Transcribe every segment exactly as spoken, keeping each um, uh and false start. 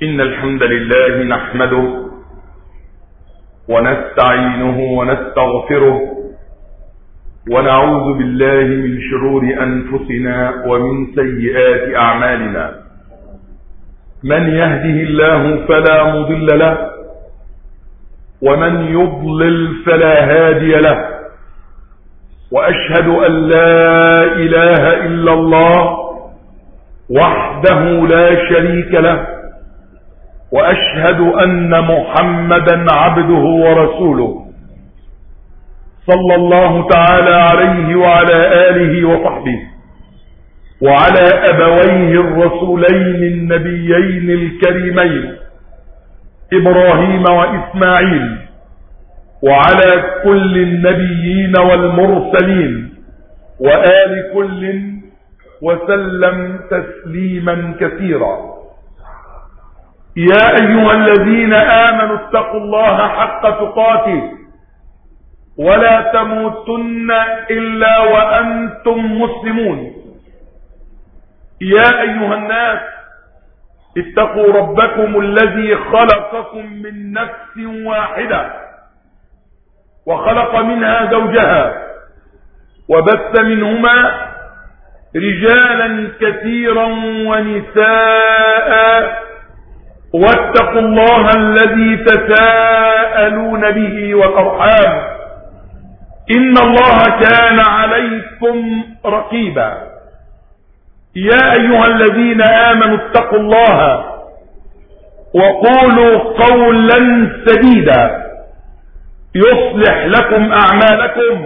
إن الحمد لله نحمده ونستعينه ونستغفره ونعوذ بالله من شرور أنفسنا ومن سيئات أعمالنا. من يهده الله فلا مضل له ومن يضلل فلا هادي له، وأشهد أن لا إله إلا الله وحده لا شريك له، وأشهد أن محمدا عبده ورسوله صلى الله تعالى عليه وعلى آله وصحبه وعلى أبويه الرسولين النبيين الكريمين إبراهيم وإسماعيل، وعلى كل النبيين والمرسلين وآل كل وسلم تسليما كثيرا. يا أيها الذين آمنوا اتقوا الله حق تقاته ولا تموتن إلا وأنتم مسلمون. يا أيها الناس اتقوا ربكم الذي خلقكم من نفس واحدة وخلق منها زوجها وبث منهما رجالا كثيرا ونساء، واتقوا الله الذي تساءلون به والأرحام إن الله كان عليكم رقيبا. يا أيها الذين آمنوا اتقوا الله وقولوا قولا سديدا يصلح لكم أعمالكم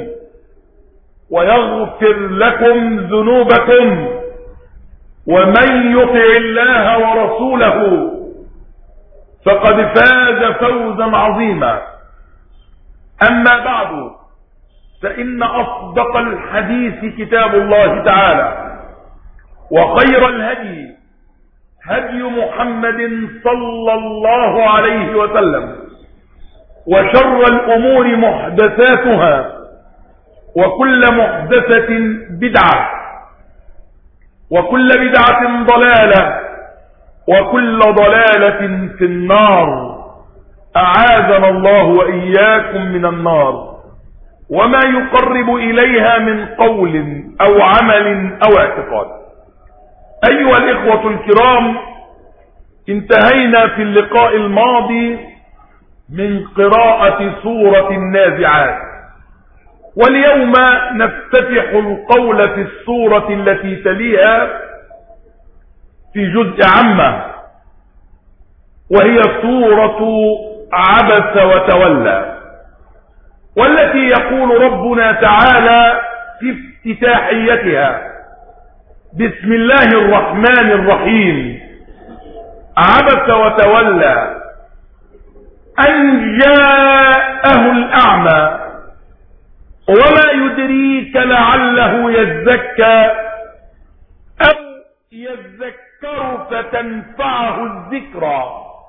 ويغفر لكم ذنوبكم، ومن يطع الله ورسوله فقد فاز فوزا عظيما. أما بعد، فإن أصدق الحديث كتاب الله تعالى، وخير الهدي هدي محمد صلى الله عليه وسلم، وشر الأمور محدثاتها، وكل محدثة بدعة، وكل بدعة ضلالة، وكل ضلالة في النار. أعاذنا الله وإياكم من النار وما يقرب إليها من قول أو عمل أو اعتقاد. أيها الإخوة الكرام، انتهينا في اللقاء الماضي من قراءة سورة النازعات، واليوم نفتتح القول في السورة التي تليها في جزء عامة، وهي سورة عبس وتولى، والتي يقول ربنا تعالى في افتتاحيتها: بسم الله الرحمن الرحيم. عبس وتولى أن جاءه الأعمى وما يدريك لعله يزكى أو يذكر فتنفعه الذكرى.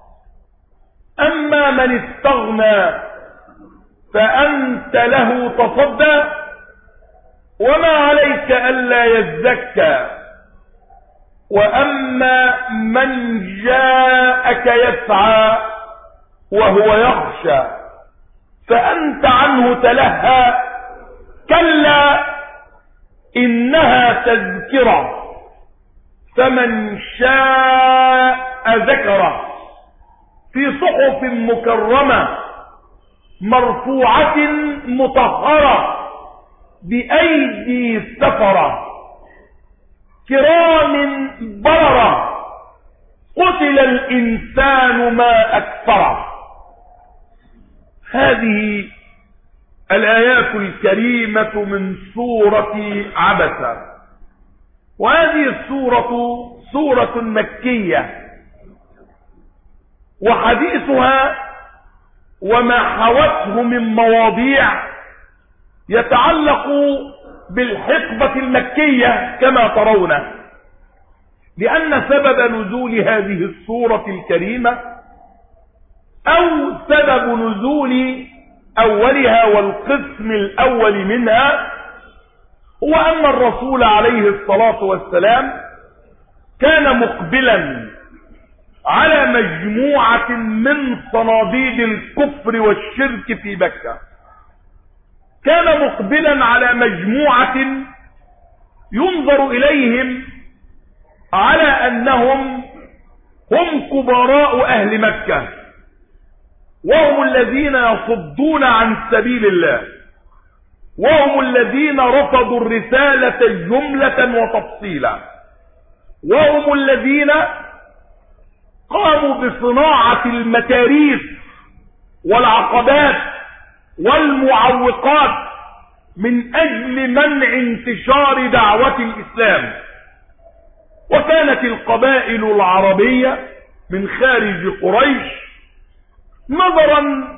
أما من استغنى فأنت له تصدى وما عليك ألا يزكى، وأما من جاءك يسعى وهو يخشى فأنت عنه تلهى. كلا إنها تذكرة فمن شاء ذكره في صحف مكرمة مرفوعة مطهرة بأيدي سفرة كرام بررة. قتل الإنسان ما أكفره. هذه الآيات الكريمة من سورة عبس، وهذه السورة سورة مكية، وحديثها وما حوته من مواضيع يتعلق بالحقبة المكية كما ترون، لأن سبب نزول هذه السورة الكريمة أو سبب نزول أولها والقسم الأول منها هو أن الرسول عليه الصلاة والسلام كان مقبلا على مجموعة من صناديد الكفر والشرك في مكة. كان مقبلا على مجموعة ينظر إليهم على أنهم هم كبراء أهل مكة، وهم الذين يصدون عن سبيل الله، وهم الذين رفضوا الرسالة جملة وتفصيلا، وهم الذين قاموا بصناعة المتاريس والعقبات والمعوقات من أجل منع انتشار دعوة الإسلام. وكانت القبائل العربية من خارج قريش نظرا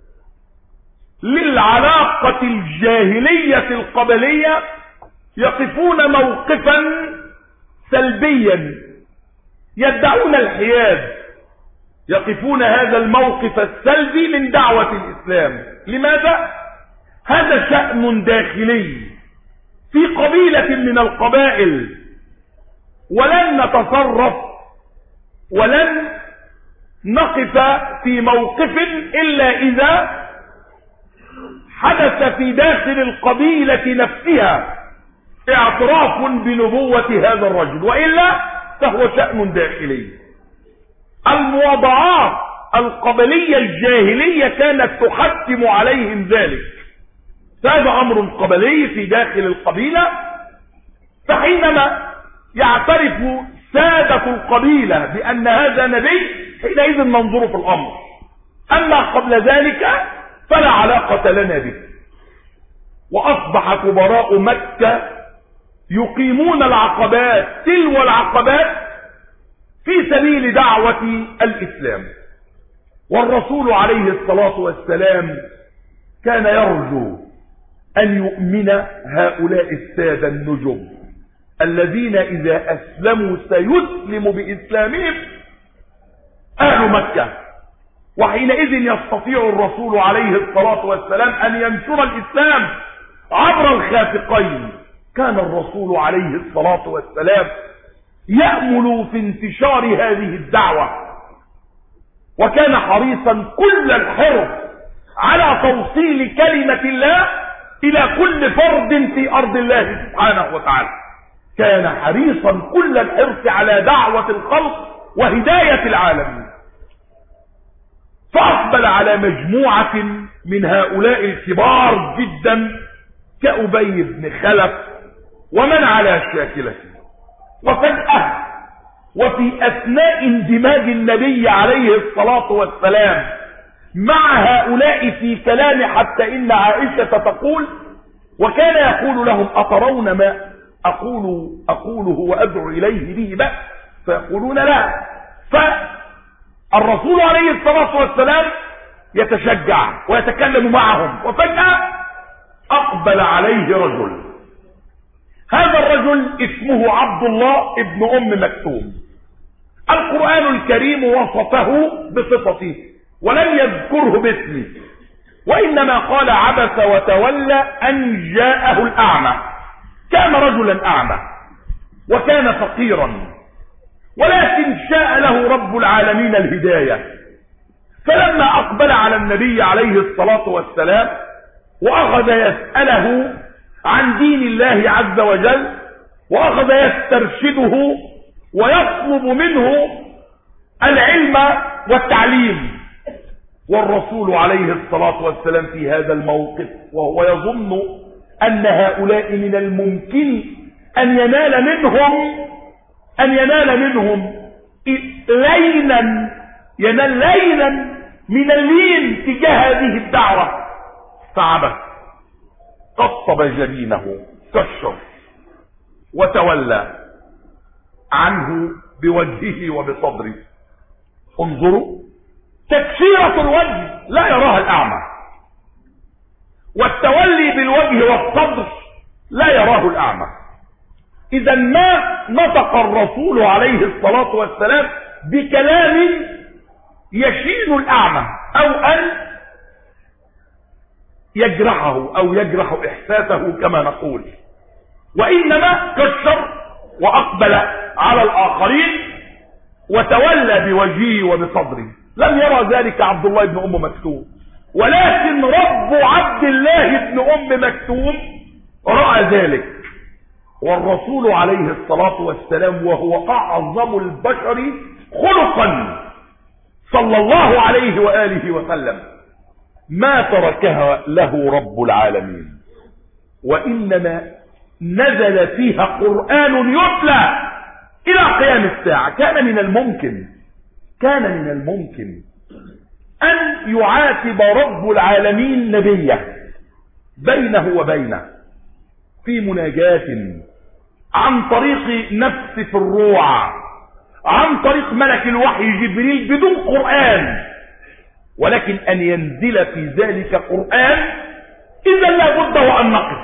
للعلاقة الجاهلية القبلية يقفون موقفا سلبيا، يدعون الحياد، يقفون هذا الموقف السلبي من دعوة الإسلام. لماذا؟ هذا شأن داخلي في قبيلة من القبائل، ولن نتصرف ولن نقف في موقف إلا إذا حدث في داخل القبيلة نفسها اعتراف بنبوة هذا الرجل، وإلا فهو شأن داخلي. المواضعات القبلية الجاهلية كانت تحتم عليهم ذلك، هذا أمر قبلي في داخل القبيلة. فحينما يعترف سادة القبيلة بأن هذا نبي حينئذ ننظر في الأمر، أما قبل ذلك فلا علاقة لنا به. وأصبح كبراء مكة يقيمون العقبات تلو العقبات في سبيل دعوة الإسلام. والرسول عليه الصلاة والسلام كان يرجو أن يؤمن هؤلاء السادة النجب الذين إذا أسلموا سيسلم بإسلامهم أهل مكة، وحينئذ يستطيع الرسول عليه الصلاة والسلام أن ينشر الإسلام عبر الخافقين. كان الرسول عليه الصلاة والسلام يأمل في انتشار هذه الدعوة، وكان حريصا كل الحرص على توصيل كلمة الله إلى كل فرد في أرض الله سبحانه وتعالى. كان حريصا كل الحرص على دعوة الخلق وهداية العالمين. فأقبل على مجموعة من هؤلاء الكبار جدا كأبي بن خلف ومن على شاكلته. وفجأة وفي أثناء اندماج النبي عليه الصلاة والسلام مع هؤلاء في كلام، حتى إن عائشة تقول وكان يقول لهم أترون ما أقول أقوله وأدعو إليه به بأس؟ فيقولون لا. فالرسول عليه الصلاة والسلام يتشجع ويتكلم معهم، وفجأة أقبل عليه رجل. هذا الرجل اسمه عبد الله ابن أم مكتوم. القرآن الكريم وصفه بصفته ولم يذكره باسمه، وإنما قال عبس وتولى أن جاءه الأعمى. كان رجلا أعمى وكان فقيرا، ولكن شاء له رب العالمين الهداية. فلما أقبل على النبي عليه الصلاة والسلام وأخذ يسأله عن دين الله عز وجل، وأخذ يسترشده ويطلب منه العلم والتعليم، والرسول عليه الصلاة والسلام في هذا الموقف وهو يظن أن هؤلاء من الممكن أن ينال منهم أن ينال منهم لينا ينال لينا من اللين تجاه هذه الدعوة، فعبث قطب جبينه كشر وتولى عنه بوجهه وبصدره. انظروا، تكشيرة الوجه لا يراها الأعمى، والتولي بالوجه والصدر لا يراه الأعمى. إذا ما نطق الرسول عليه الصلاة والسلام بكلام يشين الأعمى أو أن يجرحه أو يجرح إحساسه كما نقول، وإنما كشر وأقبل على الآخرين وتولى بوجهه وبصدره. لم يرى ذلك عبد الله بن أم مكتوم، ولكن رب عبد الله بن أم مكتوم رأى ذلك، والرسول عليه الصلاة والسلام وهو أعظم البشر خلقا صلى الله عليه وآله وسلم ما تركها له رب العالمين، وإنما نزل فيها قرآن يتلى إلى قيام الساعة. كان من الممكن كان من الممكن أن يعاتب رب العالمين نبيه بينه وبينه في مناجاة عن طريق نفس في الروع، عن طريق ملك الوحي جبريل بدون قرآن، ولكن أن ينزل في ذلك قرآن إذا لا بد وأن نقف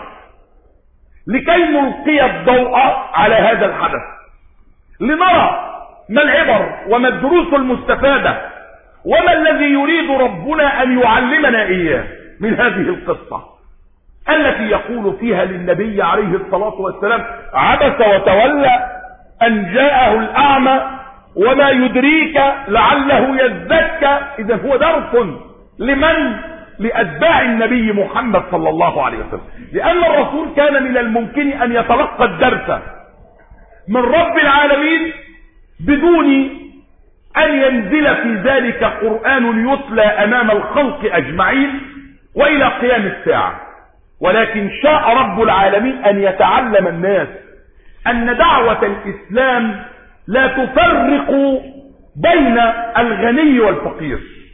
لكي نلقي الضوء على هذا الحدث، لنرى ما العبر وما الدروس المستفادة وما الذي يريد ربنا أن يعلمنا إياه من هذه القصة التي يقول فيها للنبي عليه الصلاة والسلام: عبس وتولى أن جاءه الأعمى وما يدريك لعله يزكى. إذا هو درس لمن؟ لأتباع النبي محمد صلى الله عليه وسلم، لأن الرسول كان من الممكن أن يتلقى الدرس من رب العالمين بدون أن ينزل في ذلك قرآن يتلى أمام الخلق أجمعين وإلى قيام الساعة. ولكن شاء رب العالمين أن يتعلم الناس أن دعوة الإسلام لا تفرق بين الغني والفقير،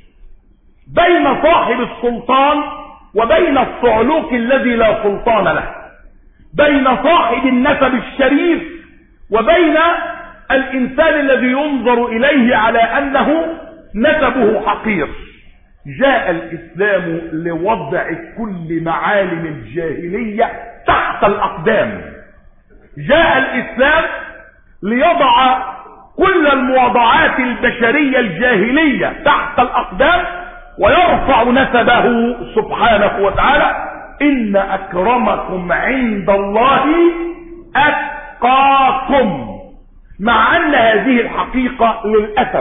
بين صاحب السلطان وبين الصعلوك الذي لا سلطان له، بين صاحب النسب الشريف وبين الإنسان الذي ينظر إليه على أنه نسبه حقير. جاء الإسلام لوضع كل معالم الجاهلية تحت الأقدام، جاء الإسلام ليضع كل الموضوعات البشرية الجاهلية تحت الأقدام ويرفع نسبه سبحانه وتعالى: إن أكرمكم عند الله أتقاكم. مع أن هذه الحقيقة للأسف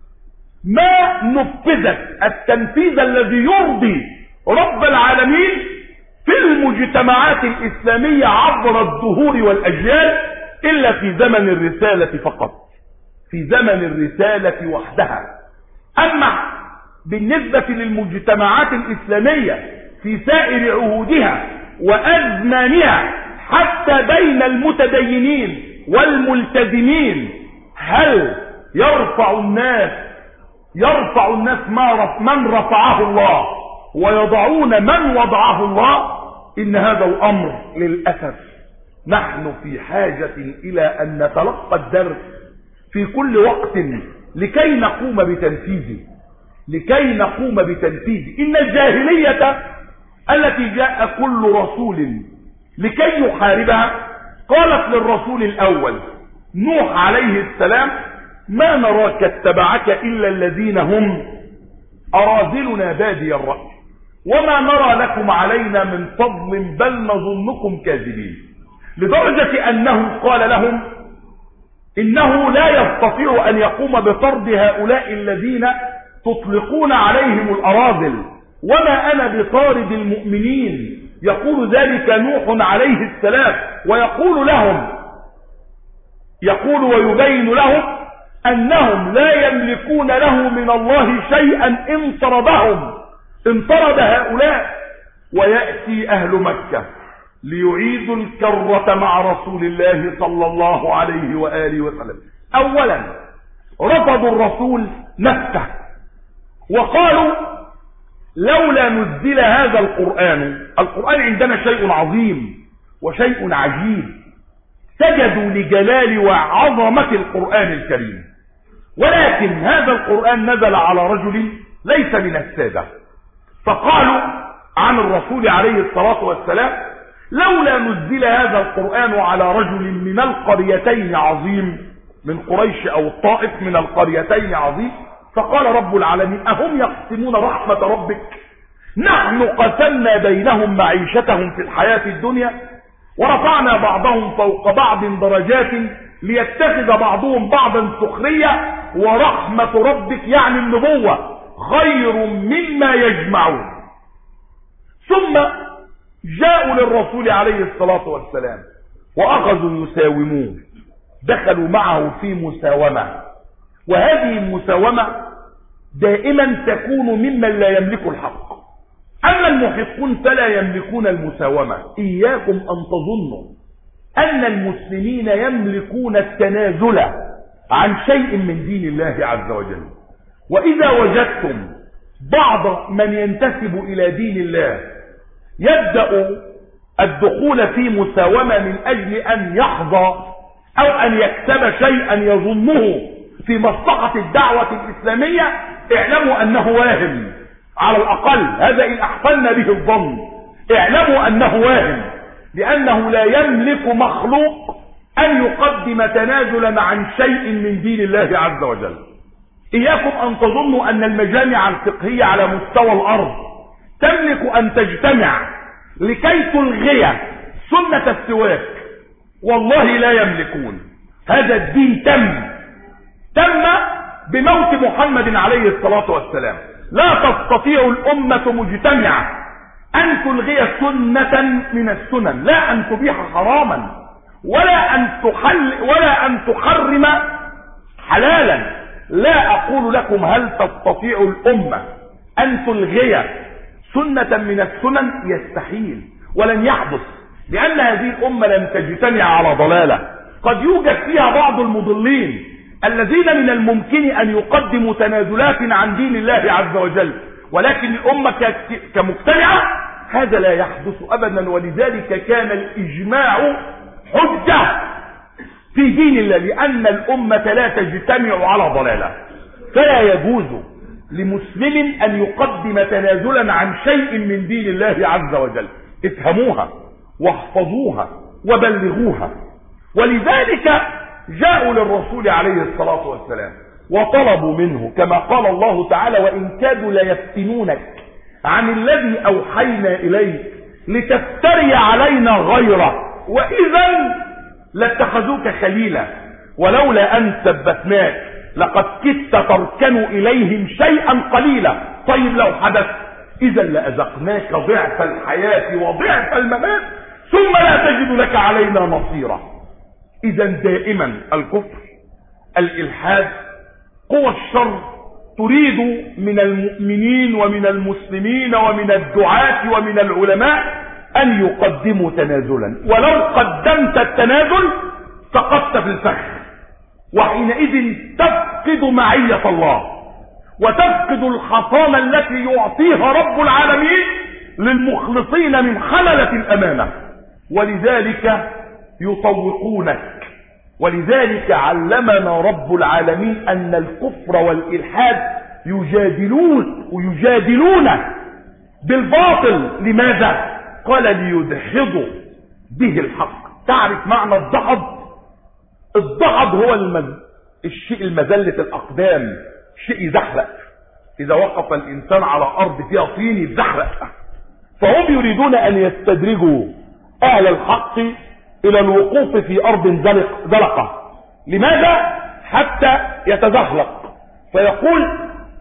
ما نفذت التنفيذ الذي يرضي رب العالمين في المجتمعات الإسلامية عبر الدهور والأجيال إلا في زمن الرسالة فقط، في زمن الرسالة وحدها. أما بالنسبة للمجتمعات الإسلامية في سائر عهودها وأزمانها حتى بين المتدينين والملتزمين، هل يرفع الناس يرفع الناس ما من رفعه الله ويضعون من وضعه الله؟ إن هذا الأمر للأسف نحن في حاجة إلى أن نتلقى الدرس في كل وقت لكي نقوم بتنفيذه لكي نقوم بتنفيذه إن الجاهلية التي جاء كل رسول لكي يحاربها قالت للرسول الأول نوح عليه السلام: ما نراك اتبعك إلا الذين هم أراذلنا بادي الرأي وما نرى لكم علينا من فضل بل نظنكم كاذبين، لدرجة أنه قال لهم إنه لا يستطيع أن يقوم بطرد هؤلاء الذين تطلقون عليهم الأراذل، وما أنا بطارد المؤمنين. يقول ذلك نوح عليه السلام، ويقول لهم يقول ويبين لهم أنهم لا يملكون له من الله شيئا إن طردهم إن طرد هؤلاء. ويأتي أهل مكة ليعيدوا الكرة مع رسول الله صلى الله عليه وآله وسلم. أولا رفضوا الرسول نفسه وقالوا لولا نزل هذا القرآن. القرآن عندنا شيء عظيم وشيء عجيب، سجدوا لجلال وعظمة القرآن الكريم، ولكن هذا القرآن نزل على رجل ليس من السادة، فقالوا عن الرسول عليه الصلاة والسلام لولا نزل هذا القرآن على رجل من القريتين عظيم، من قريش أو الطائف من القريتين عظيم. فقال رب العالمين أهم يقسمون رحمة ربك؟ نحن قسمنا بينهم معيشتهم في الحياة الدنيا ورفعنا بعضهم فوق بعض درجات ليتخذ بعضهم بعضا سخرية ورحمة ربك يعني النبوة خير مما يجمعون. ثم جاءوا للرسول عليه الصلاة والسلام وأخذوا يساوموه، دخلوا معه في مساومة، وهذه المساومة دائما تكون ممن لا يملك الحق. أما المحقون فلا يملكون المساومة. إياكم أن تظنوا أن المسلمين يملكون التنازل عن شيء من دين الله عز وجل. وإذا وجدتم بعض من ينتسب إلى دين الله يبدأ الدخول في مساومة من أجل أن يحظى أو أن يكسب شيئا يظنه في مصلحة الدعوة الإسلامية، اعلموا أنه واهم. على الأقل هذا إن أحسننا به الظن، اعلموا أنه واهم، لأنه لا يملك مخلوق أن يقدم تنازلا عن شيء من دين الله عز وجل. إياكم أن تظنوا أن المجامع الفقهية على مستوى الأرض تملك أن تجتمع لكي تلغي سنة السواك. والله لا يملكون. هذا الدين تم تم بموت محمد عليه الصلاة والسلام. لا تستطيع الأمة مجتمعة أن تلغي سنة من السنن، لا أن تبيح حراما ولا أن تحل ولا أن تحرم حلالا. لا أقول لكم هل تستطيع الأمة أن تلغي سنة من السنن، يستحيل ولن يحدث، لأن هذه الأمة لن تجتمع على ضلالة. قد يوجد فيها بعض المضلين الذين من الممكن أن يقدموا تنازلات عن دين الله عز وجل، ولكن الأمة كمجتمعة هذا لا يحدث أبدا. ولذلك كان الإجماع حجة في دين الله، لأن الأمة لا تجتمع على ضلالة. فلا يجوز لمسلم أن يقدم تنازلا عن شيء من دين الله عز وجل. افهموها واحفظوها وبلغوها. ولذلك جاءوا للرسول عليه الصلاة والسلام وطلبوا منه كما قال الله تعالى: وإن كادوا ليفتنونك عن الذي أوحينا إليك لتفتري علينا غيره وإذا لاتخذوك خليلا ولولا أن ثبتناك لقد كدت تركن إليهم شيئا قليلا. طيب لو حدث إذا لأذقناك ضعف الحياة وضعف الممات ثم لا تجد لك علينا نصيرا. إذا دائما الكفر، الإلحاد، قوى الشر تريد من المؤمنين ومن المسلمين ومن الدعاة ومن العلماء أن يقدموا تنازلا، ولو قدمت التنازل سقطت في الفخ، وحينئذ تفقد معية الله وتفقد الحصانة التي يعطيها رب العالمين للمخلصين من خللة الأمانة. ولذلك يطوقونك. ولذلك علمنا رب العالمين أن الكفر والإلحاد يجادلون ويجادلون بالباطل. لماذا؟ قال: ليدحضوا به الحق. تعرف معنى الدحض؟ الدحض هو المز... الشيء المزلة الأقدام، شيء يزحلق. إذا وقف الإنسان على أرض فيها طين يزحلق. فهم يريدون أن يستدرجوا أهل الحق إلى الوقوف في أرض زلقة. لماذا؟ حتى يتزحلق. فيقول: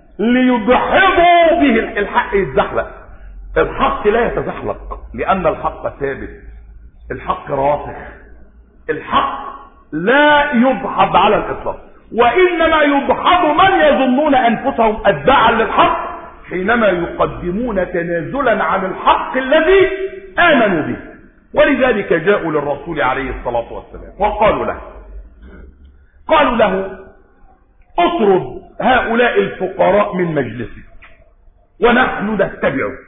ليدحضوا به الحق يتزحلق. الحق لا يتزحلق لأن الحق ثابت، الحق راسخ، الحق لا يدحض على الإطلاق. وإنما يدحض من يظنون أنفسهم أتباعا للحق حينما يقدمون تنازلا عن الحق الذي آمنوا به. ولذلك جاءوا للرسول عليه الصلاة والسلام وقالوا له قالوا له اطرد هؤلاء الفقراء من مجلسك ونحن نتبعك.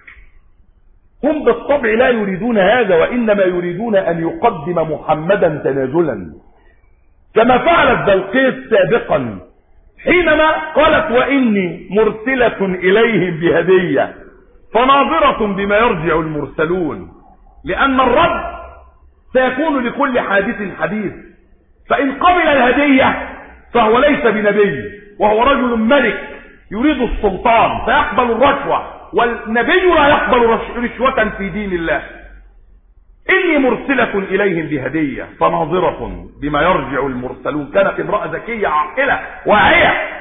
هم بالطبع لا يريدون هذا، وإنما يريدون أن يقدم محمدا تنازلا، كما فعلت بلقيس سابقا حينما قالت: وإني مرسلة إليهم بهدية فناظرة بما يرجع المرسلون. لأن الرد سيكون لكل حادث حديث، فإن قبل الهدية فهو ليس بنبي، وهو رجل ملك يريد السلطان فيقبل الرشوة، والنبي لا يقبل رشوة في دين الله. إني مرسلة إليهم بهدية فناظرة بما يرجع المرسلون. كانت امرأة ذكية عاقلة واعية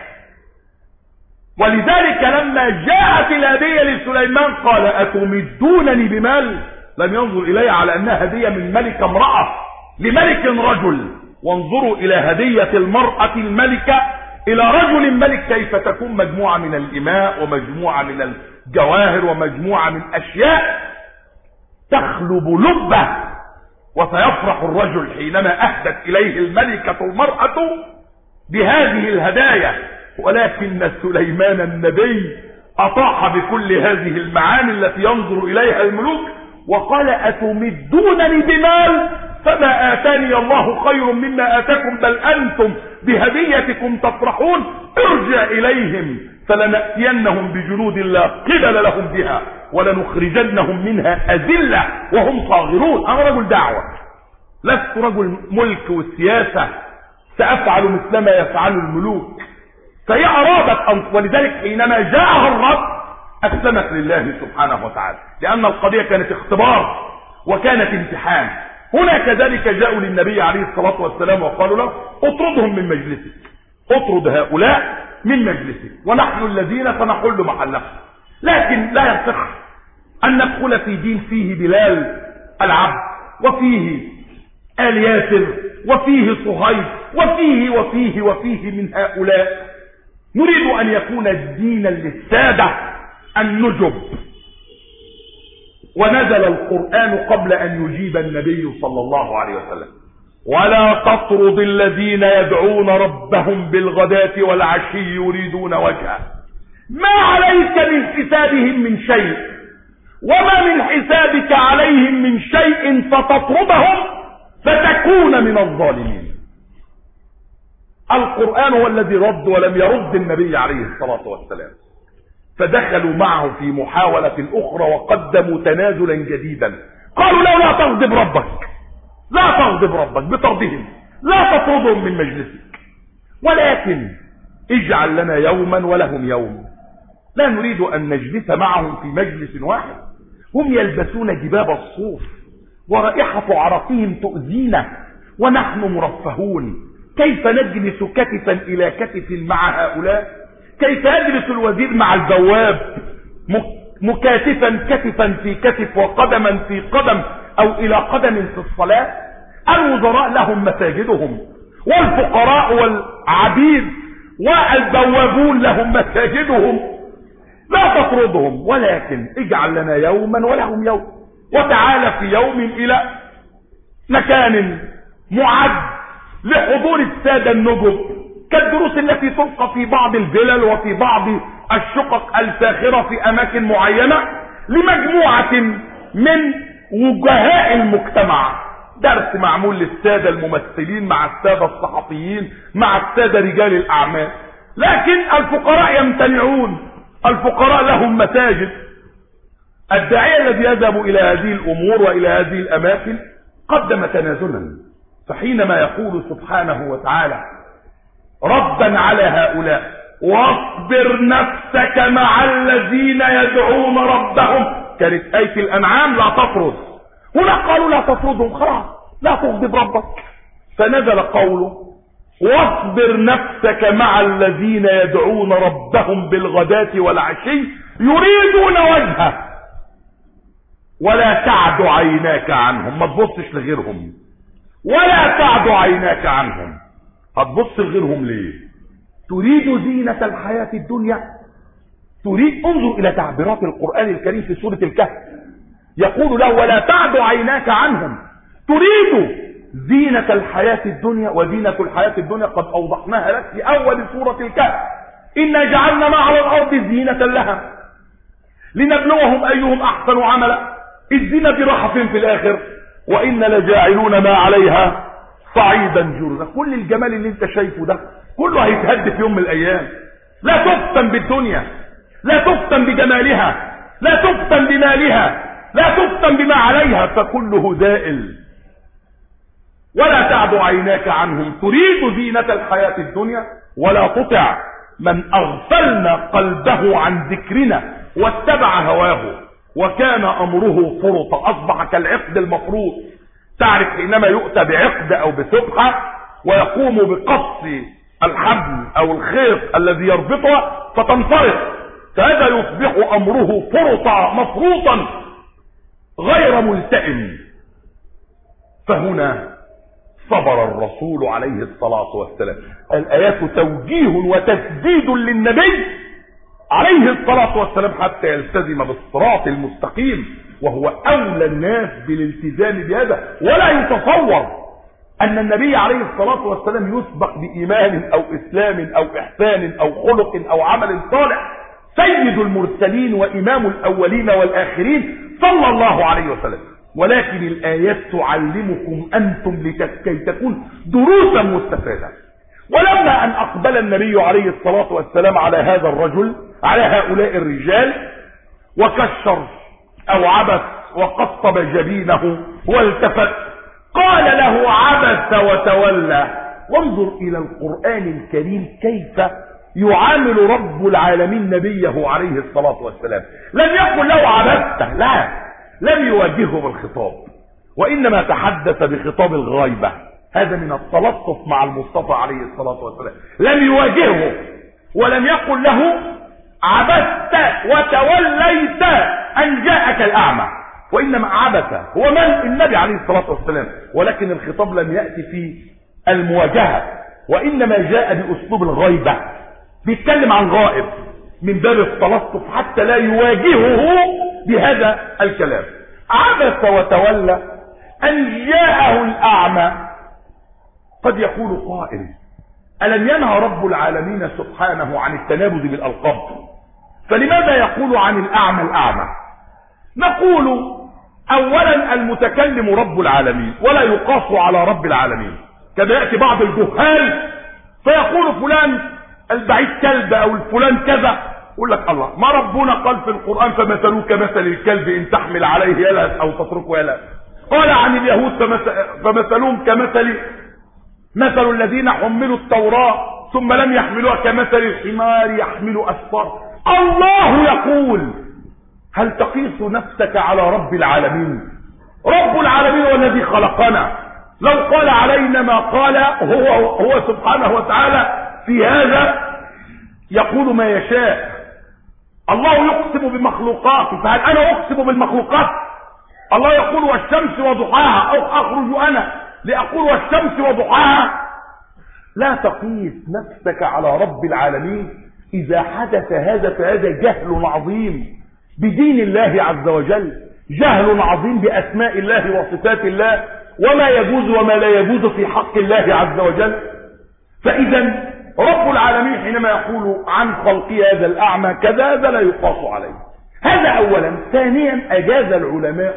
ولذلك لما جاءت الهدية لسليمان قال أتمدونني بمال، لم ينظر إليها على أنها هدية من ملك امرأة لملك رجل. وانظروا إلى هدية المرأة الملكة إلى رجل ملك كيف تكون مجموعة من الإماء ومجموعة من الجواهر ومجموعة من أشياء تخلب لبه. وسيفرح الرجل حينما أهدت إليه الملكة المرأة بهذه الهدايا. ولكن سليمان النبي أطاح بكل هذه المعاني التي ينظر إليها الملوك وقال أتمدونني بمال فما آتاني الله خير مما آتاكم بل أنتم بهديتكم تفرحون. ارجع إليهم فلنأتينهم بجنود لا قبل لهم بها ولنخرجنهم منها أذلة وهم صاغرون. أنا رجل دعوة، لست رجل ملك والسياسة، سأفعل مثلما يفعل الملوك. فهي أرادت أن، ولذلك حينما جاءها الرب أسلمت لله سبحانه وتعالى، لأن القضية كانت اختبار وكانت امتحان. هنا كذلك جاءوا للنبي عليه الصلاة والسلام وقالوا له اطردهم من مجلسك، اطرد هؤلاء من مجلسك ونحن الذين سنحل محلهم. لكن لا يصح أن ندخل في دين فيه بلال العبد وفيه آل ياسر وفيه صهيب وفيه وفيه وفيه من هؤلاء. نريد أن يكون دينا للسادة النجب. ونزل القرآن قبل أن يجيب النبي صلى الله عليه وسلم ولا تطرد الذين يدعون ربهم بالغداة والعشي يريدون وجهه ما عليك من حسابهم من شيء وما من حسابك عليهم من شيء فتطردهم فتكون من الظالمين. القرآن هو الذي رد ولم يرد النبي عليه الصلاة والسلام. فدخلوا معه في محاولة أخرى وقدموا تنازلا جديدا. قالوا لا لا تغضب ربك، لا تغضب ربك بطردهم، لا تطردهم من مجلسك، ولكن اجعل لنا يوما ولهم يوم. لا نريد أن نجلس معهم في مجلس واحد. هم يلبسون جباب الصوف ورائحة عرقهم تؤذينا ونحن مرفهون. كيف نجلس كتفا إلى كتف مع هؤلاء؟ كيف يجلس الوزير مع البواب مكاتفا كتفا في كتف وقدما في قدم أو إلى قدم في الصلاة؟ الوزراء لهم مساجدهم والفقراء والعبيد والبوابون لهم مساجدهم. لا تطردهم ولكن اجعل لنا يوما ولهم يوم. وتعالى في يوم إلى مكان معد لحضور السادة النجب كالدروس التي تلقى في بعض الفلل وفي بعض الشقق الفاخرة في أماكن معينة لمجموعة من وجهاء المجتمع. درس معمول للسادة الممثلين مع السادة الصحفيين مع السادة رجال الأعمال. لكن الفقراء يمتنعون. الفقراء لهم مساجد. الداعية الذي يذهب إلى هذه الأمور وإلى هذه الأماكن قدم تنازلا. فحينما يقول سبحانه وتعالى ردا على هؤلاء واصبر نفسك مع الذين يدعون ربهم، كانت آية الأنعام لا تطرد، هنا قالوا لا تطردهم، خلاص لا تغضب ربك. فنزل قوله واصبر نفسك مع الذين يدعون ربهم بالغداة والعشي يريدون وجهه ولا تعد عيناك عنهم. ما تبصش لغيرهم ولا تعد عيناك عنهم. هتبص لغيرهم ليه؟ تريد زينة الحياة الدنيا؟ تريد؟ انظر الى تعبيرات القرآن الكريم في سورة الكهف. يقول له ولا تعد عيناك عنهم. تريد زينة الحياة الدنيا، وزينة الحياة الدنيا قد اوضحناها لك في اول سورة الكهف. إنا جعلنا ما على الارض زينة لها لنبلوهم ايهم احسن عملا. الزينة دي راحة فين في الاخر؟ وإن لجاعلون ما عليها صعيدا جرزا. كل الجمال اللي انت شايفه ده كله هيتهد في يوم من الايام. لا تفتن بالدنيا، لا تفتن بجمالها، لا تفتن بمالها، لا تفتن بما عليها، فكله زائل. ولا تعد عيناك عنهم. تريد زينة الحياة الدنيا ولا تطع من اغفلنا قلبه عن ذكرنا واتبع هواه وكان امره فرطا. اصبح كالعقد المفروض. تعرف حينما يؤتى بعقد او بسبحة ويقوم بقص الحبل او الخيط الذي يربطها فتنفرط، فهذا يصبح أمره فرطا مفروطا غير ملتئم. فهنا صبر الرسول عليه الصلاة والسلام. الآيات توجيه وتسديد للنبي عليه الصلاة والسلام حتى يلتزم بالصراط المستقيم، وهو أولى الناس بالالتزام بهذا. ولا يتصور أن النبي عليه الصلاة والسلام يسبق بإيمان أو إسلام أو إحسان أو خلق أو عمل صالح. سيد المرسلين وإمام الأولين والآخرين صلى الله عليه وسلم. ولكن الآيات تعلمكم أنتم لكي تكون دروسا مستفادة. ولما أن أقبل النبي عليه الصلاة والسلام على هذا الرجل، على هؤلاء الرجال، وكشر أو عبث وقطب جبينه والتفت، قال له عبث وتولى. وانظر إلى القرآن الكريم كيف يعامل رب العالمين نبيه عليه الصلاة والسلام. لم يقل له عبثت، لا، لم يواجهه بالخطاب، وإنما تحدث بخطاب الغيبة. هذا من التلطف مع المصطفى عليه الصلاة والسلام. لم يواجهه ولم يقل له عبثت وتوليت أن جاءك الأعمى، وإنما عبث هو من؟ النبي عليه الصلاة والسلام. ولكن الخطاب لم يأتي في المواجهة، وإنما جاء بأسلوب الغيبة، بيتكلم عن غائب من باب التلطف حتى لا يواجهه بهذا الكلام. عبث وتولى أن جاءه الأعمى. قد يقول قائل: ألم ينهى رب العالمين سبحانه عن التنابذ بالألقاب؟ فلماذا يقول عن الأعمى الأعمى؟ نقول: أولا المتكلم رب العالمين ولا يقاس على رب العالمين. كما يأتي بعض الجهال فيقول فلان البعيد كلب أو الفلان كذا، يقول لك الله، ما ربنا قال في القرآن فمثلوه كمثل الكلب إن تحمل عليه يلهث أو تتركه يلهث؟ قال عن اليهود فمثلهم كمثل مثل الذين حملوا التوراة ثم لم يحملوها كمثل الحمار يحمل أسفار. الله يقول: هل تقيس نفسك على رب العالمين؟ رب العالمين هو الذي خلقنا. لو قال علينا ما قال هو, هو سبحانه وتعالى في هذا يقول ما يشاء. الله يقسم بمخلوقاته، فهل أنا أقسم بالمخلوقات؟ الله يقول والشمس وضحاها، أو أخرج أنا لأقول والشمس وضحاها؟ لا تقيس نفسك على رب العالمين. إذا حدث هذا فهذا جهل عظيم بدين الله عز وجل، جهل عظيم بأسماء الله وصفات الله وما يجوز وما لا يجوز في حق الله عز وجل. فإذا رب العالمين حينما يقول عن خلقه هذا الأعمى كذا، هذا لا يقاس عليه. هذا أولا. ثانيا، أجاز العلماء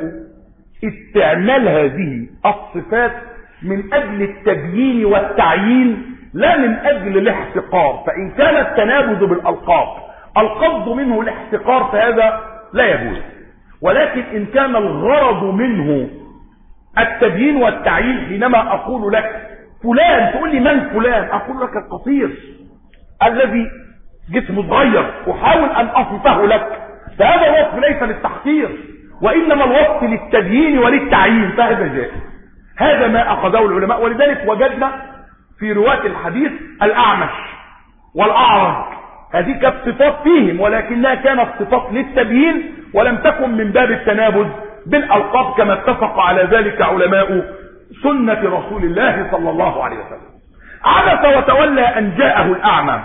استعمال هذه الصفات من أجل التبيين والتعيين لا من أجل الاحتقار. فإن كان التنابذ بالألقاب القصد منه الاحتقار فهذا لا يجوز، ولكن إن كان الغرض منه التبيين والتعيين، حينما أقول لك فلان تقول لي من فلان، أقول لك القصير الذي جسمه صغير، أحاول أن أصفه لك، فهذا الوصف ليس للتحقير وإنما الوصف للتبيين وللتعيين، فهذا جائز. هذا ما أخذه العلماء. ولذلك وجدنا في رواة الحديث الأعمش والأعرج، هذه كانت صفات فيهم ولكنها كانت صفات للتبيين ولم تكن من باب التنابذ بالألقاب، كما اتفق على ذلك علماء سنة رسول الله صلى الله عليه وسلم. عبس وتولى أن جاءه الأعمى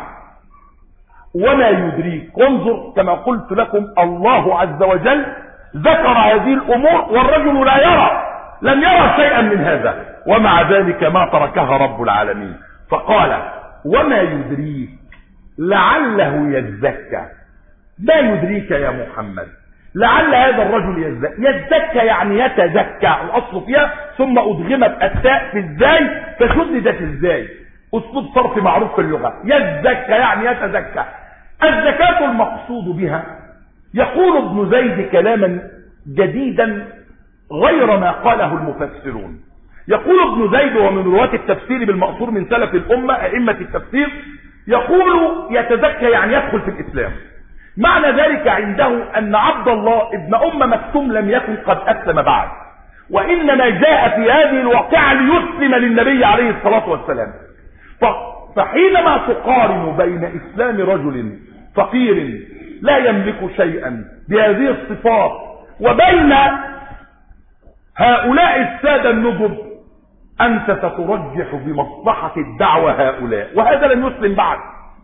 وما يدريك. وانظر كما قلت لكم، الله عز وجل ذكر هذه الأمور والرجل لا يرى، لم يرى شيئا من هذا، ومع ذلك ما تركها رب العالمين. فقال: وما يدريك لعله يزكى. ما يدريك يا محمد لعل هذا الرجل يزكى. يزكى يعني يتزكى، الأصل فيها ثم أدغمت التاء في الزاي فشددت الزاي، أسلوب صرف معروف في اللغة. يزكى يعني يتزكى. الزكاة المقصود بها، يقول ابن زيد كلاما جديدا غير ما قاله المفسرون. يقول ابن زيد ومن رواة التفسير بالمأثور من سلف الأمة أئمة التفسير، يقول يتزكى يعني يدخل في الإسلام. معنى ذلك عنده أن عبد الله ابن أم مكتوم لم يكن قد أسلم بعد، وإنما جاء في هذه الواقعة ليسلم للنبي عليه الصلاة والسلام. فحينما تقارن بين إسلام رجل فقير لا يملك شيئا بهذه الصفات، وبين هؤلاء السادة النجب أنت سترجح بمصلحة الدعوة هؤلاء، وهذا لم يسلم بعد.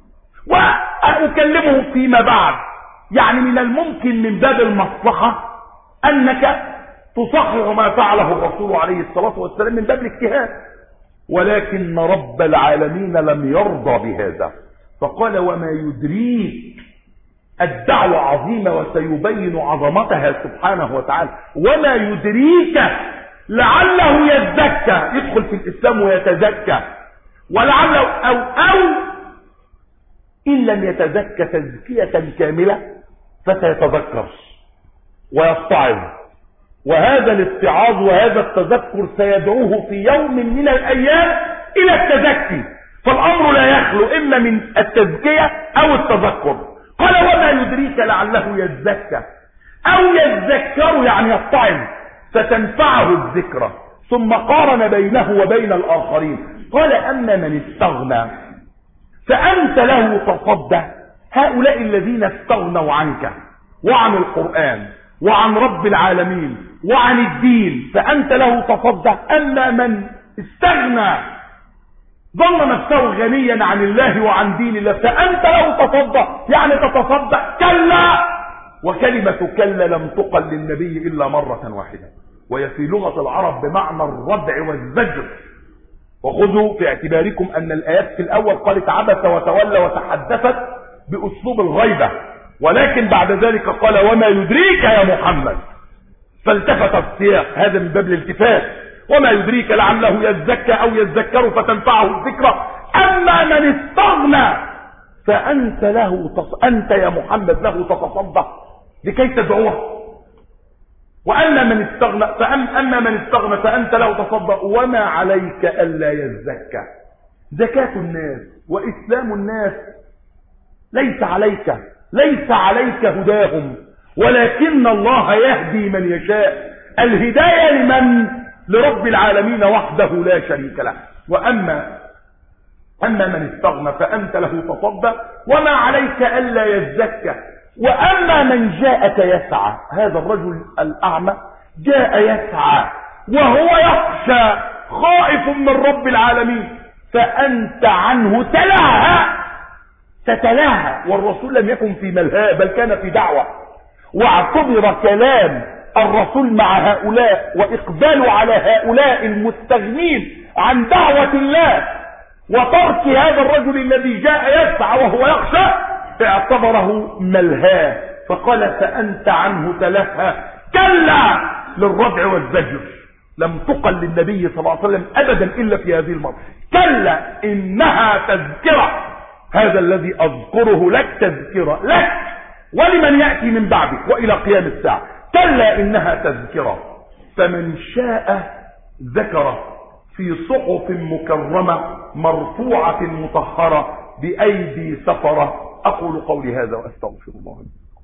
وأكلمه فيما بعد، يعني من الممكن من باب المصلحة أنك تصحح ما فعله الرسول عليه الصلاة والسلام من باب الاجتهاد، ولكن رب العالمين لم يرضى بهذا، فقال وما يدريك، الدعوة عظيمة وسيبين عظمتها سبحانه وتعالى، وما يدريك لعله يزكى، يدخل في الإسلام ويتزكى، ولعله أو أو إن لم يتزكى تزكية كاملة فسيتذكر ويتعظ، وهذا الاتعاظ وهذا التذكر سيدعوه في يوم من الأيام إلى التزكي، فالأمر لا يخلو إما من التزكية أو التذكر. قال وما يدريك لعله يزكى أو يذكر يعني يتعظ فتنفعه الذكرى، ثم قارن بينه وبين الآخرين قال أما من استغنى فأنت له تصدى. هؤلاء الذين استغنوا عنك وعن القرآن وعن رب العالمين وعن الدين فأنت له تصدى. أما من استغنى ظن نفسه غنيا عن الله وعن دين الله فأنت له تصدى، يعني تتصدى. كلا، وكلمة كلا لم تقل للنبي إلا مرة واحدة، وهي في لغة العرب بمعنى الردع والزجر. وخذوا في اعتباركم أن الآيات في الأول قالت عبس وتولى وتحدثت بأسلوب الغيبة، ولكن بعد ذلك قال وما يدريك يا محمد، فالتفت السياق، هذا من باب الالتفات. وما يدريك لعله يزكى أو يذكر فتنفعه الذكرى. أما من استغنى فأنت له تص... أنت يا محمد له تتصدق لكي تدعوه. وأما من استغنى فأم... أما من استغنى فأنت له تصدق وما عليك ألا يزكى. زكاة الناس وإسلام الناس ليس عليك، ليس عليك هداهم، ولكن الله يهدي من يشاء. الهداية لمن؟ لرب العالمين وحده لا شريك له. وأما أما من استغنى فأنت له تصدى وما عليك ألا يزكى. وأما من جاءك يسعى، هذا الرجل الأعمى جاء يسعى وهو يخشى خائف من رب العالمين فأنت عنه تلاهى، تتلاهى. والرسول لم يكن في ملهى بل كان في دعوة، واعتبر كلام الرسول مع هؤلاء وإقباله على هؤلاء المستغنين عن دعوة الله وترك هذا الرجل الذي جاء يسعى وهو يخشى اعتبره ملهاه، فقال فأنت عنه تلهى. كلا، للردع والزجر، لم تقل للنبي صلى الله عليه وسلم أبدا إلا في هذه المرة. كلا إنها تذكرة، هذا الذي أذكره لك تذكرة لك ولمن يأتي من بعدك وإلى قيام الساعة. كلا إنها تذكرة فمن شاء ذكره في صحف مكرمة مرفوعة مطهرة بأيدي سفرة. أقول قولي هذا وأستغفر الله.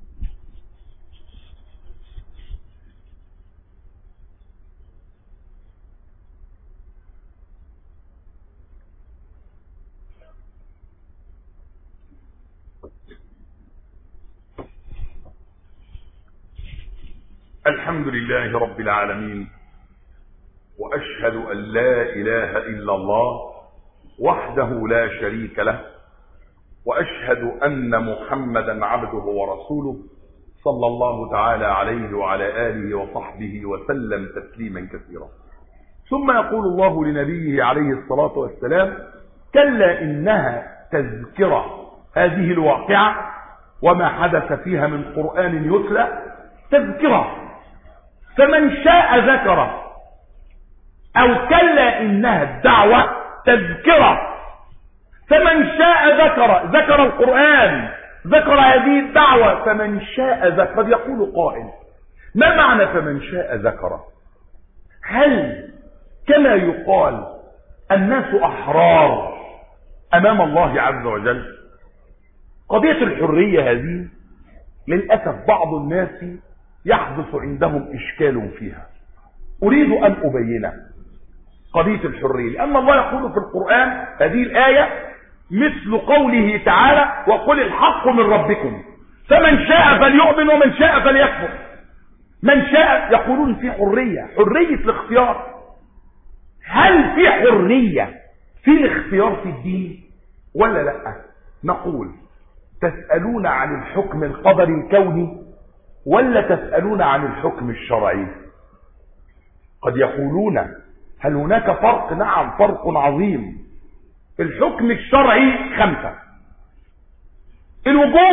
الحمد لله رب العالمين، وأشهد أن لا إله إلا الله وحده لا شريك له، وأشهد أن محمدا عبده ورسوله صلى الله تعالى عليه وعلى آله وصحبه وسلم تسليما كثيرا. ثم يقول الله لنبيه عليه الصلاة والسلام كلا إنها تذكرة. هذه الواقعة وما حدث فيها من قرآن يتلى تذكرة، فمن شاء ذكره. أو كلا إنها الدعوة تذكرة، فمن شاء ذكر ذكر القرآن، ذكر هذه الدعوة. فمن شاء ذكر. قد يقول قائل ما معنى فمن شاء ذكر؟ هل كما يقال الناس أحرار أمام الله عز وجل؟ قضية الحرية هذه للأسف بعض الناس يحدث عندهم إشكال فيها، أريد أن أبينه. قضية الحرية، لأن الله يقول في القرآن هذه الآية مثل قوله تعالى وقل الحق من ربكم فمن شاء فليؤمن ومن شاء فليكفر. من شاء يقولون في حرية، حرية الاختيار. هل في حرية في الاختيار في الدين ولا لا؟ نقول تسألون عن الحكم القدري الكوني ولا تسألون عن الحكم الشرعي؟ قد يقولون هل هناك فرق؟ نعم فرق عظيم. الحكم الشرعي خمسة: الوجوب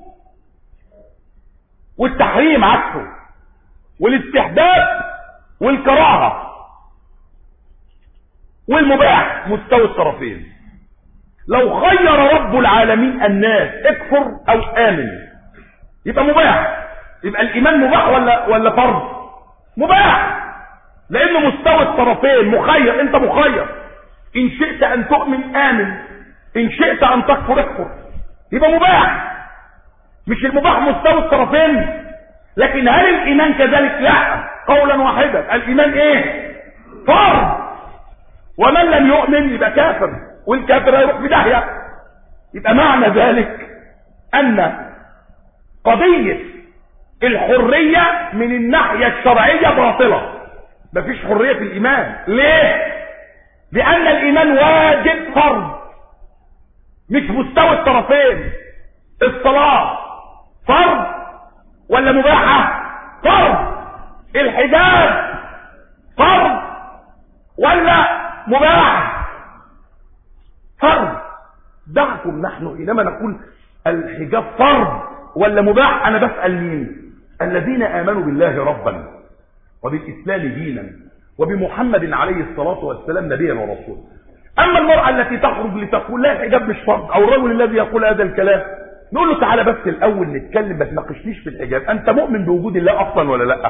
والتحريم عكسه، والاستحباب والكراهة والمباح مستوى الطرفين. لو خير رب العالمين الناس اكفر او امن يبقى مباح، يبقى الايمان مباح ولا ولا فرض؟ مباح، لانه مستوى الطرفين مخير، انت مخير، ان شئت ان تؤمن امن، ان شئت ان تكفر اكفر، يبقى مباح. مش المباح مستوى الطرفين؟ لكن هل الايمان كذلك؟ لا، قولا واحدا الايمان ايه؟ فرض، ومن لم يؤمن يبقى كافر، والكافر هيروح في داهيه. يبقى معنى ذلك ان قضيه الحريه من الناحيه الشرعيه باطله، مفيش حريه في الايمان. ليه؟ لان الايمان واجب فرض، مش مستوى الطرفين. الصلاه فرض ولا مباحه؟ فرض. الحجاب فرض ولا مباح؟ فرض. دعكم نحن حينما نقول الحجاب فرض ولا مباح، انا بسأل مين؟ الذين امنوا بالله ربا وبالاسلام دينا وبمحمد عليه الصلاة والسلام نبيا ورسولا. اما المرأة التي تخرج لتقول لا الحجاب مش فرض، او الرجل الذي يقول هذا الكلام، نقول له تعالى بس الاول نتكلم، ما تناقشنيش في الحجاب، انت مؤمن بوجود الله اصلا ولا لا؟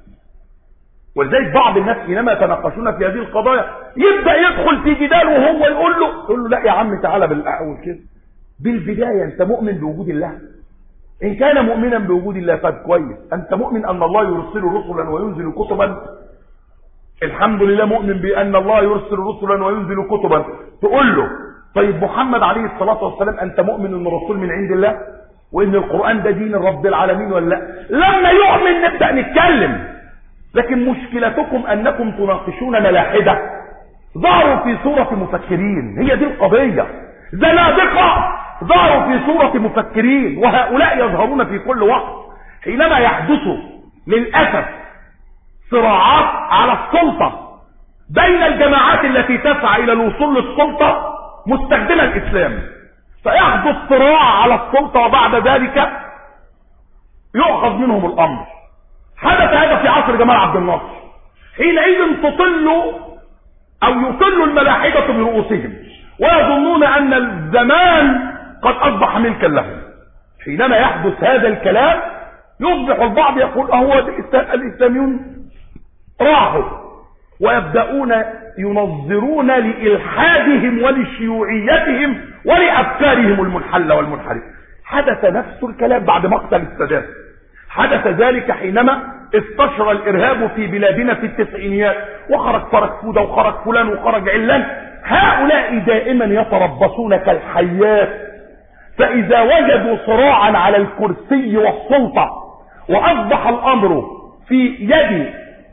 ولذلك بعض الناس حينما يتناقشون في هذه القضايا يبدا يدخل في جدال، وهو يقول له يقول له لا يا عم تعالى بالاول كده، بالبدايه انت مؤمن بوجود الله؟ ان كان مؤمنا بوجود الله فقد كويس. انت مؤمن ان الله يرسل رسلا وينزل كتبا؟ الحمد لله مؤمن بان الله يرسل رسلا وينزل كتبا. تقول له طيب محمد عليه الصلاه والسلام انت مؤمن انه رسول من عند الله وان القران ده دين رب العالمين ولا لا؟ لما يؤمن نبدا نتكلم. لكن مشكلتكم انكم تناقشون ملاحده ظهروا في صورة مفكرين، هي دي القضية. زنادقة ظهروا في صورة مفكرين، وهؤلاء يظهرون في كل وقت. حينما يحدث للأسف صراعات على السلطة بين الجماعات التي تسعى الى الوصول للسلطة مستخدمة الاسلام، فيحدث صراع على السلطة وبعد ذلك يؤخذ منهم الامر. حدث هذا في عصر جمال عبد الناصر، حينئذ تطل او يطل الملاحدة برؤوسهم ويظنون ان الزمان قد اصبح ملكا لهم. حينما يحدث هذا الكلام يصبح البعض يقول اهو الاسلاميون راحوا، ويبدأون ينظرون لإلحادهم ولشيوعيتهم ولأفكارهم المنحلة والمنحرفة. حدث نفس الكلام بعد مقتل السادات، حدث ذلك حينما استشرى الإرهاب في بلادنا في التسعينيات، وخرج فرج فودة وخرج فلان وخرج علان. هؤلاء دائما يتربصون كالحيات، فإذا وجدوا صراعا على الكرسي والسلطة وأصبح الأمر في يد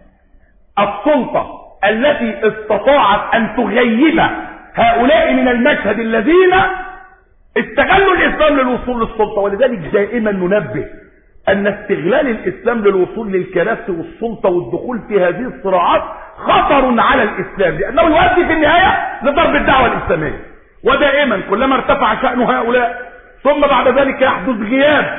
السلطة التي استطاعت أن تغيب هؤلاء من المشهد الذين استغلوا الإسلام للوصول للسلطة. ولذلك دائما ننبه أن استغلال الإسلام للوصول للكراسي والسلطة والدخول في هذه الصراعات خطر على الإسلام، لأنه يؤدي في النهاية لضرب الدعوة الإسلامية. ودائما كلما ارتفع شأن هؤلاء ثم بعد ذلك يحدث غياب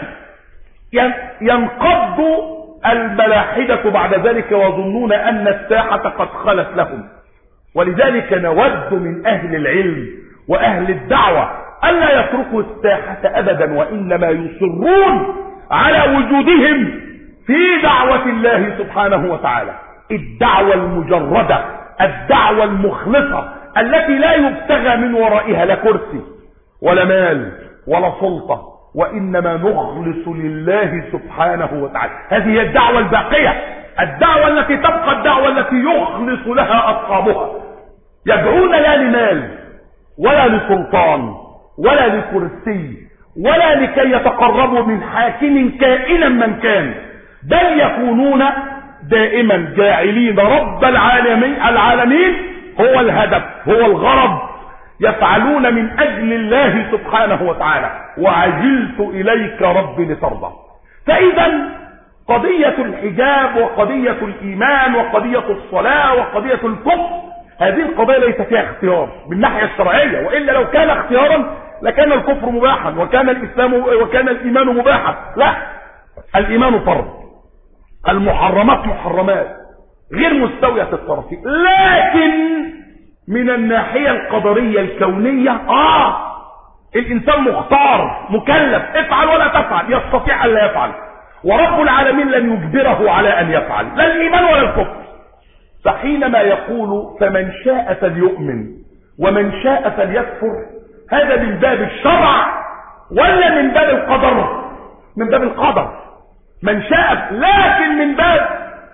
ينقض الملاحدة بعد ذلك ويظنون أن الساحة قد خلت لهم. ولذلك نود من أهل العلم وأهل الدعوة ألا يتركوا الساحة أبدا، وإنما يصرون على وجودهم في دعوة الله سبحانه وتعالى. الدعوة المجردة، الدعوة المخلصة التي لا يبتغى من ورائها لا كرسي ولا مال ولا سلطة، وإنما نخلص لله سبحانه وتعالى. هذه هي الدعوة الباقية، الدعوة التي تبقى، الدعوة التي يخلص لها أصحابها، يدعون لا لمال ولا لسلطان ولا لكرسي ولا لكي يتقربوا من حاكم كائنا من كان، بل يكونون دائما جاعلين رب العالمين العالمين هو الهدف، هو الغرض، يفعلون من أجل الله سبحانه وتعالى. وعجلت إليك رب لترضى. فإذا قضية الحجاب وقضية الإيمان وقضية الصلاة وقضية الكفر، هذه القضايا ليس فيها اختيار من الناحية الشرعية، وإلا لو كان اختيارا لكان الكفر مباحا وكان الإسلام وكان الإيمان مباحا. لا، الإيمان فرض، المحرمات محرمات غير مستوية الطرفين. لكن من الناحية القدرية الكونية آه الإنسان مختار مكلف، افعل ولا تفعل، يستطيع أن لا يفعل، ورب العالمين لن يجبره على أن يفعل لا الإيمان ولا الكفر. فحينما يقول فمن شاء فليؤمن ومن شاء فليكفر، هذا من باب الشرع ولا من باب القدر؟ من باب القدر، من شاء. لكن من باب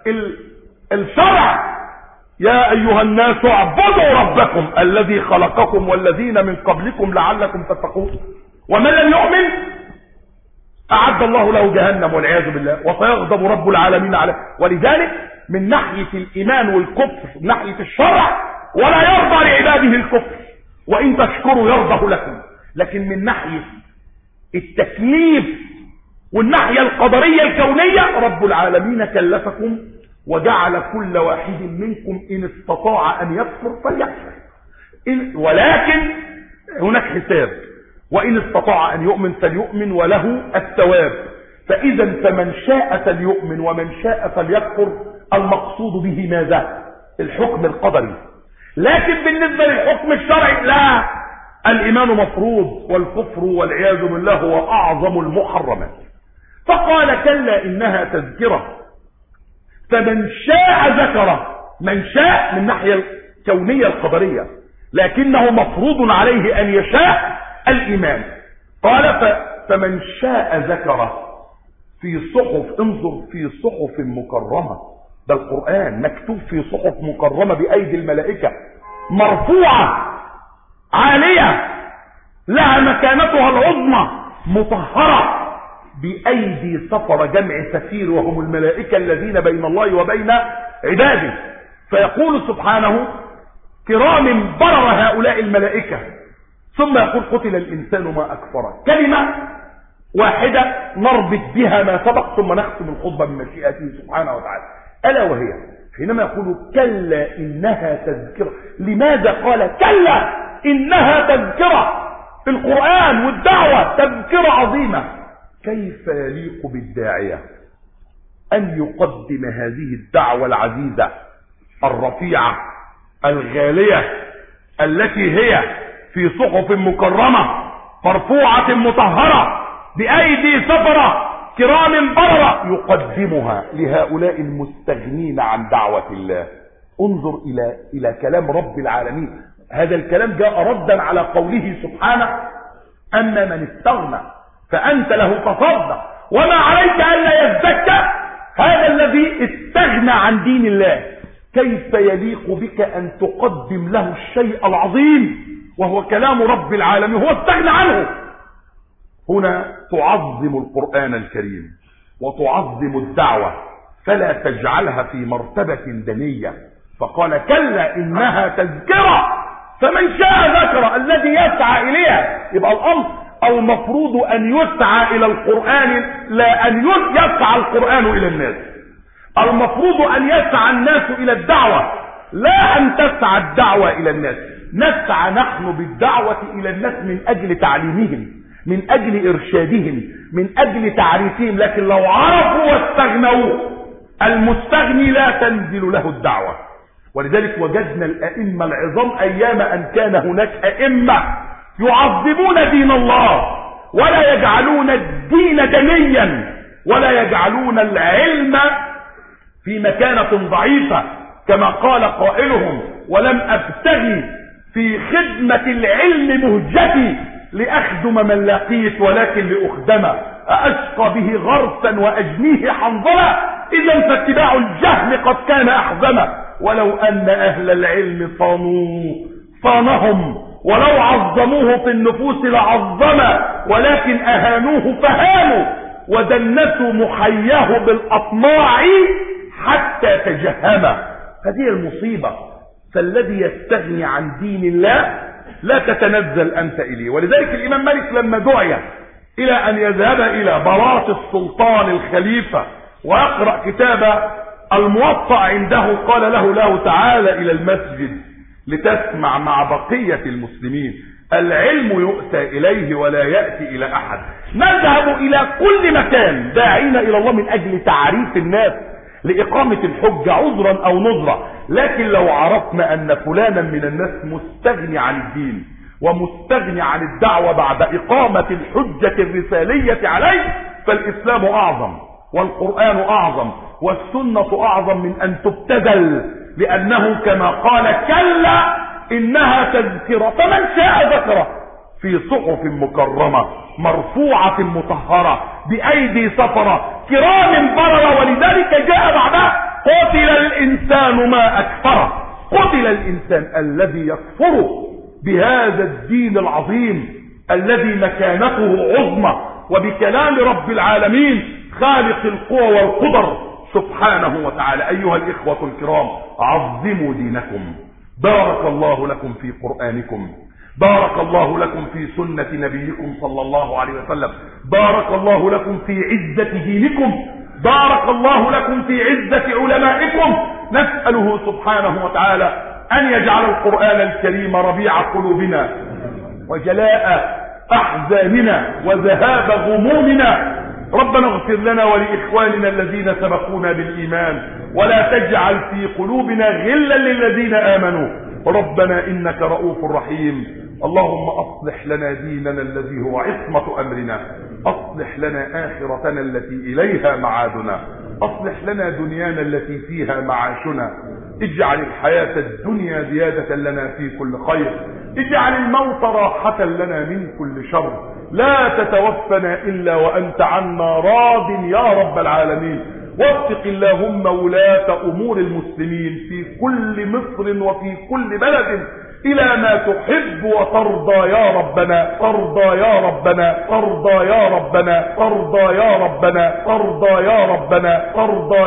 الشرع، يا أيها الناس اعبدوا ربكم الذي خلقكم والذين من قبلكم لعلكم تتقون. ومن لم يؤمن أعد الله له جهنم والعياذ بالله وسيغضب رب العالمين عليه. ولذلك من ناحية الإيمان والكفر من ناحية الشرع ولا يرضى لعباده الكفر، وإن تشكروا يرضه لكم. لكن من ناحية التكليف والناحية القدرية الكونية رب العالمين كلفكم وجعل كل واحد منكم إن استطاع أن يكفر فليكفر، ولكن هناك حساب، وإن استطاع أن يؤمن فليؤمن وله الثواب. فإذا فمن شاء فليؤمن ومن شاء فليكفر، المقصود به ماذا؟ الحكم القدري. لكن بالنسبة للحكم الشرعي لا، الإيمان مفروض والكفر والعياذ بالله هو أعظم المحرمات. فقال كلا إنها تذكرة فمن شاء ذكره. من شاء من ناحية الكونية القدرية، لكنه مفروض عليه أن يشاء الإيمان. قال فمن شاء ذكره في صحف، انظر في صحف مكرمة، ده القرآن مكتوب في صحف مكرمة بأيدي الملائكة مرفوعة عالية لها مكانتها العظمى مطهرة بأيدي سفر، جمع سفير وهم الملائكة الذين بين الله وبين عباده. فيقول سبحانه كرام برر هؤلاء الملائكة، ثم يقول قتل الإنسان ما أكفره. كلمة واحدة نربط بها ما سبق ثم نختم الخطبة من مشيئته سبحانه وتعالى، ألا وهي حينما يقول كلا إنها تذكرة. لماذا قال كلا إنها تذكرة؟ في القرآن والدعوة تذكرة عظيمة. كيف يليق بالداعية أن يقدم هذه الدعوة العزيزة الرفيعة الغالية التي هي في صحف مكرمة مرفوعة مطهرة بأيدي سفرة كرام بررة، يقدمها لهؤلاء المستغنين عن دعوة الله. انظر إلى إلى كلام رب العالمين. هذا الكلام جاء ردا على قوله سبحانه أما من استغنى فأنت له تصدق وما عليك ألا يزكى. هذا الذي استغنى عن دين الله، كيف يليق بك أن تقدم له الشيء العظيم وهو كلام رب العالمين، هو استغنى عنه. هنا تعظم القرآن الكريم وتعظم الدعوة، فلا تجعلها في مرتبة دنية. فقال كلا إنها تذكرة فمن شاء ذكر، الذي يسعى إليها. يبقى الأمر المفروض أن يسعى إلى القرآن لا أن يسعى القرآن إلى الناس. المفروض أن يسعى الناس إلى الدعوة لا أن تسعى الدعوة إلى الناس. نسعى نحن بالدعوة إلى الناس من أجل تعليمهم، من أجل إرشادهم، من أجل تعريفهم. لكن لو عرفوا واستغنوا، المستغني لا تنزل له الدعوة. ولذلك وجدنا الأئمة العظام أيام أن كان هناك أئمة يعظمون دين الله ولا يجعلون الدين دنيا ولا يجعلون العلم في مكانة ضعيفة، كما قال قائلهم ولم أبتغي في خدمة العلم مهجتي لأخدم من لقيت ولكن لأخدم أشقى به غرسا وأجنيه حنظلة. إذا فاتباع الجهل قد كان أحزما، ولو أن أهل العلم صانوا صانهم ولو عظموه في النفوس لعظم، ولكن أهانوه فهانوا، ودنسوا محياه بالأطماع حتى تجهم. هذه المصيبة. فالذي يستغني عن دين الله لا تتنزل أنت إليه. ولذلك الإمام مالك لما دعي إلى أن يذهب إلى بلاط السلطان الخليفة ويقرأ كتاب الموطأ عنده، قال له له تعالى إلى المسجد لتسمع مع بقية المسلمين. العلم يؤتى إليه ولا يأتي إلى أحد. نذهب إلى كل مكان داعين إلى الله من أجل تعريف الناس لإقامة الحجة عذرا أو نذرا، لكن لو عرفنا أن فلانا من الناس مستغني عن الدين ومستغني عن الدعوة بعد إقامة الحجة الرسالية عليه، فالإسلام أعظم والقرآن أعظم والسنة أعظم من أن تبتذل، لأنه كما قال كلا إنها تذكرة فمن شاء ذكره في صحف مكرمة مرفوعة مطهرة بأيدي سفرة كرام بررة. ولذلك جاء بعدها قتل الإنسان ما أكفره. قتل الإنسان الذي يكفر بهذا الدين العظيم الذي مكانته عظمى، وبكلام رب العالمين خالق القوى والقدر سبحانه وتعالى. أيها الإخوة الكرام، عظموا دينكم. بارك الله لكم في قرآنكم، بارك الله لكم في سنة نبيكم صلى الله عليه وسلم، بارك الله لكم في عزة دينكم، بارك الله لكم في عزة علمائكم. نسأله سبحانه وتعالى أن يجعل القرآن الكريم ربيع قلوبنا وجلاء أحزاننا وذهاب غمومنا. ربنا اغفر لنا ولإخواننا الذين سبقونا بالإيمان، ولا تجعل في قلوبنا غلا للذين آمنوا. ربنا إنك رؤوف رحيم. اللهم أصلح لنا ديننا الذي هو عصمة أمرنا، أصلح لنا آخرتنا التي إليها معادنا، أصلح لنا دنيانا التي فيها معاشنا. اجعل الحياة الدنيا زيادة لنا في كل خير، اجعل الموت راحة لنا من كل شر. لا تتوفنا إلا وأنت عنا راض يا رب العالمين. وفق اللهم ولاة أمور المسلمين في كل مصر وفي كل بلد إلى ما تحب وترضى يا ربنا، ترضى يا ربنا، ترضى يا ربنا، ترضى يا ربنا، ترضى يا ربنا، ترضى